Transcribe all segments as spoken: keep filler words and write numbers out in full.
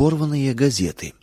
Порванные газеты.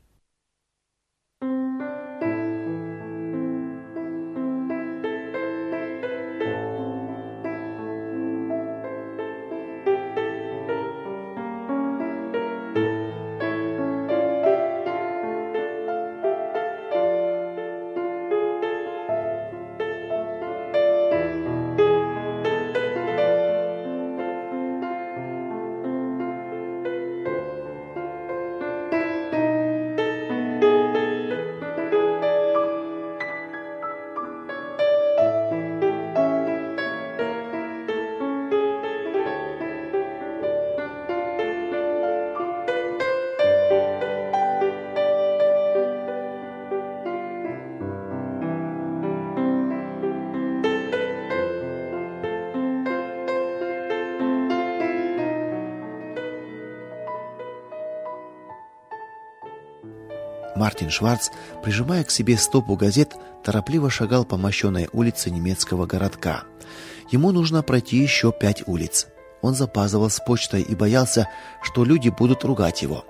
Мартин Шварц, прижимая к себе стопу газет, торопливо шагал по мощенной улице немецкого городка. Ему нужно пройти еще пять улиц. Он запаздывал с почтой и боялся, что люди будут ругать его.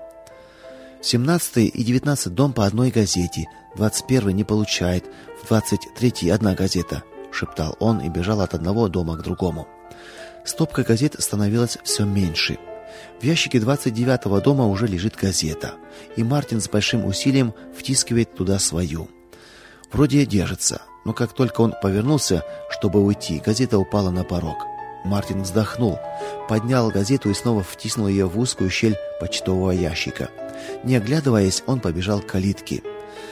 семнадцатый и девятнадцатый дом по одной газете, двадцать первый не получает, в двадцать третий одна газета, шептал он и бежал от одного дома к другому. Стопка газет становилась все меньше. В ящике двадцать девятого дома уже лежит газета, и Мартин с большим усилием втискивает туда свою. Вроде держится, но как только он повернулся, чтобы уйти, газета упала на порог. Мартин вздохнул, поднял газету и снова втиснул ее в узкую щель почтового ящика. Не оглядываясь, он побежал к калитке.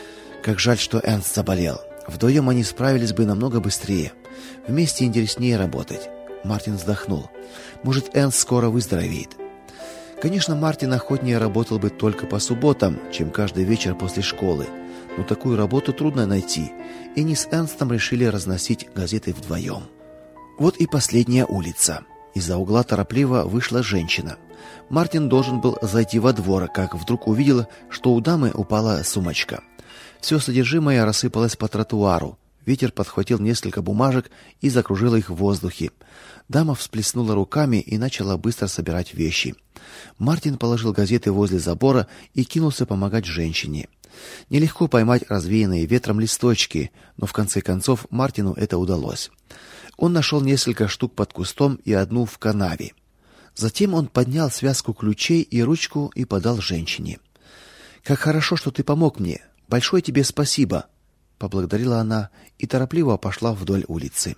Как жаль, что Эрнст заболел. Вдвоем они справились бы намного быстрее. Вместе интереснее работать. Мартин вздохнул. Может, Эрнст скоро выздоровеет. Конечно, Мартин охотнее работал бы только по субботам, чем каждый вечер после школы. Но такую работу трудно найти, и они с Эрнстом решили разносить газеты вдвоем. Вот и последняя улица. Из-за угла торопливо вышла женщина. Мартин должен был зайти во двор, как вдруг увидел, что у дамы упала сумочка. Все содержимое рассыпалось по тротуару. Ветер подхватил несколько бумажек и закружил их в воздухе. Дама всплеснула руками и начала быстро собирать вещи. Мартин положил газеты возле забора и кинулся помогать женщине. Нелегко поймать развеянные ветром листочки, но в конце концов Мартину это удалось. Он нашел несколько штук под кустом и одну в канаве. Затем он поднял связку ключей и ручку и подал женщине. Как хорошо, что ты помог мне. Большое тебе спасибо, поблагодарила она и торопливо пошла вдоль улицы.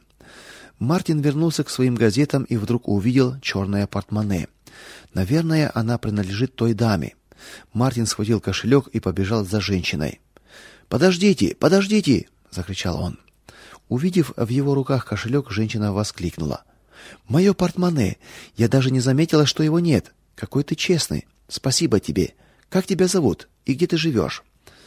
Мартин вернулся к своим газетам и вдруг увидел черное портмоне. Наверное, она принадлежит той даме. Мартин схватил кошелек и побежал за женщиной. "Подождите, подождите!" закричал он. Увидев в его руках кошелек, женщина воскликнула: "Мое портмоне! Я даже не заметила, что его нет. Какой ты честный. Спасибо тебе. Как тебя зовут и где ты живешь?»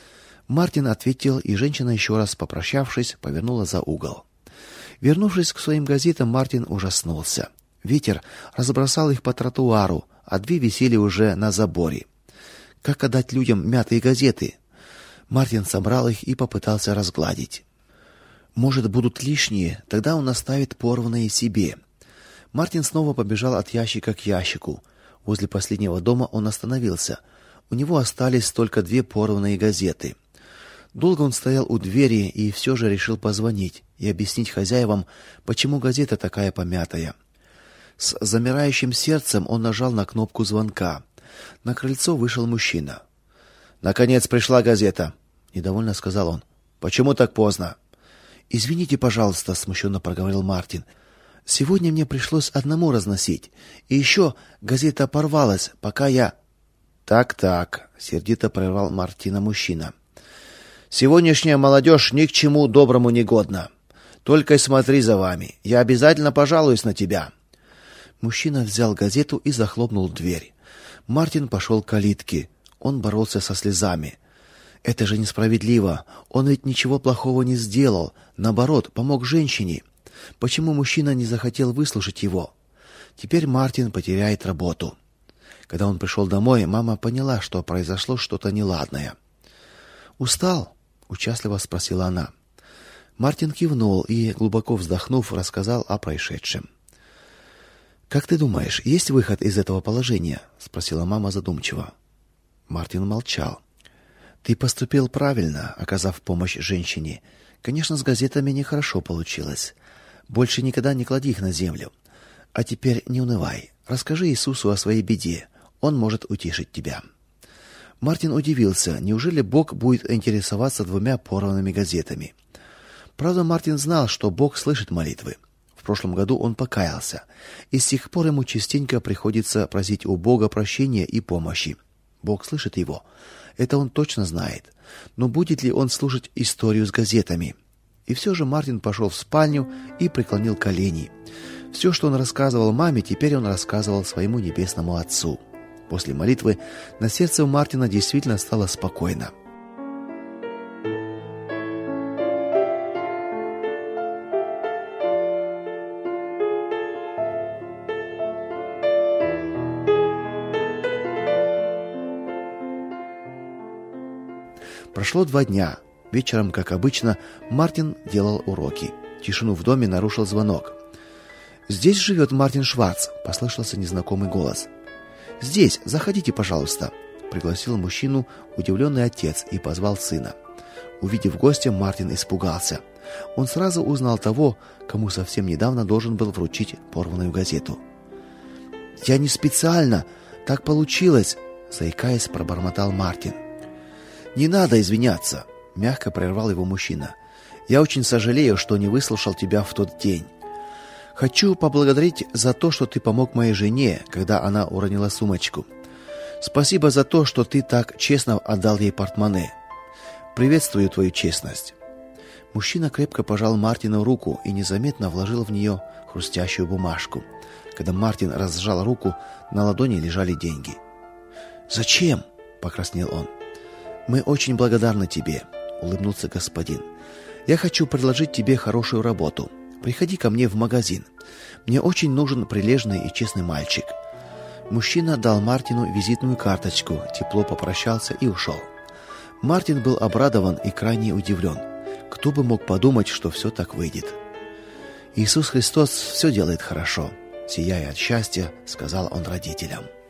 Мартин ответил, и женщина, еще раз попрощавшись, повернула за угол. Вернувшись к своим газетам, Мартин ужаснулся. Ветер разбросал их по тротуару, а две висели уже на заборе. Как отдать людям мятые газеты? Мартин собрал их и попытался разгладить. Может, будут лишние, тогда он оставит порванные себе. Мартин снова побежал от ящика к ящику. Возле последнего дома он остановился. У него остались только две порванные газеты. Долго он стоял у двери и все же решил позвонить и объяснить хозяевам, почему газета такая помятая. С замирающим сердцем он нажал на кнопку звонка. На крыльцо вышел мужчина. "Наконец пришла газета", недовольно сказал он. "Почему так поздно?" "Извините, пожалуйста", смущенно проговорил Мартин. "Сегодня мне пришлось одному разносить. И еще газета порвалась, пока я..." "Так-так", сердито прервал Мартина мужчина. "Сегодняшняя молодежь ни к чему доброму не годна. Только смотри за вами. Я обязательно пожалуюсь на тебя." Мужчина взял газету и захлопнул дверь. Мартин пошел к калитке. Он боролся со слезами. Это же несправедливо. Он ведь ничего плохого не сделал, наоборот, помог женщине. Почему мужчина не захотел выслушать его? Теперь Мартин потеряет работу. Когда он пришел домой, мама поняла, что произошло что-то неладное. "Устал?" участливо спросила она. Мартин кивнул и, глубоко вздохнув, рассказал о происшедшем. "Как ты думаешь, есть выход из этого положения?" спросила мама задумчиво. Мартин молчал. Ты поступил правильно, оказав помощь женщине. Конечно, с газетами нехорошо получилось. Больше никогда не клади их на землю. А теперь не унывай. Расскажи Иисусу о своей беде. Он может утешить тебя. Мартин удивился. Неужели Бог будет интересоваться двумя порванными газетами? Правда, Мартин знал, что Бог слышит молитвы. В прошлом году он покаялся, и с тех пор ему частенько приходится просить у Бога прощения и помощи. Бог слышит его. Это он точно знает. Но будет ли он слушать историю с газетами? И все же Мартин пошел в спальню и преклонил колени. Все, что он рассказывал маме, теперь он рассказывал своему небесному Отцу. После молитвы на сердце у Мартина действительно стало спокойно. Прошло два дня. Вечером, как обычно, Мартин делал уроки. Тишину в доме нарушил звонок. «Здесь живет Мартин Шварц», — послышался незнакомый голос. «Здесь, заходите, пожалуйста», — пригласил мужчину удивленный отец и позвал сына. Увидев гостя, Мартин испугался. Он сразу узнал того, кому совсем недавно должен был вручить порванную газету. «Я не специально, так получилось», — заикаясь, пробормотал Мартин. «Не надо извиняться», — мягко прервал его мужчина. «Я очень сожалею, что не выслушал тебя в тот день. Хочу поблагодарить за то, что ты помог моей жене, когда она уронила сумочку. Спасибо за то, что ты так честно отдал ей портмоне. Приветствую твою честность». Мужчина крепко пожал Мартину руку и незаметно вложил в нее хрустящую бумажку. Когда Мартин разжал руку, на ладони лежали деньги. «Зачем?» — покраснел он. «Мы очень благодарны тебе», — улыбнулся господин. «Я хочу предложить тебе хорошую работу. Приходи ко мне в магазин. Мне очень нужен прилежный и честный мальчик». Мужчина дал Мартину визитную карточку, тепло попрощался и ушел. Мартин был обрадован и крайне удивлен. Кто бы мог подумать, что все так выйдет? «Иисус Христос все делает хорошо», — сияя от счастья, сказал он родителям.